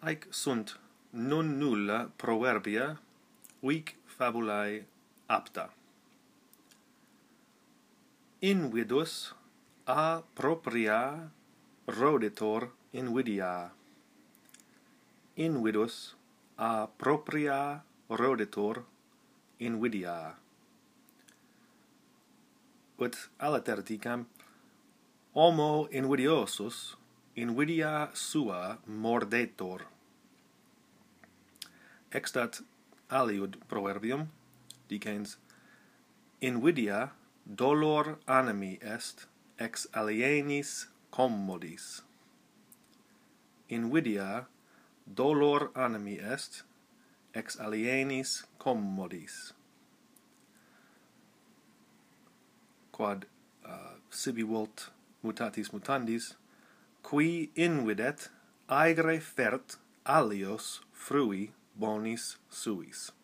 Haec sunt non nulla proverbia, huic fabulae apta. Invidus a propria roditor invidia. Invidus a propria roditor invidia. Ut aliter dicam, homo invidiosus invidia sua mordetur. Extat aliud proverbium, dicens, invidia dolor animi est ex alienis commodis. Invidia dolor animi est ex alienis commodis. Quod sibi volt mutatis mutandis, qui invidet aegre fert alios frui bonis suis.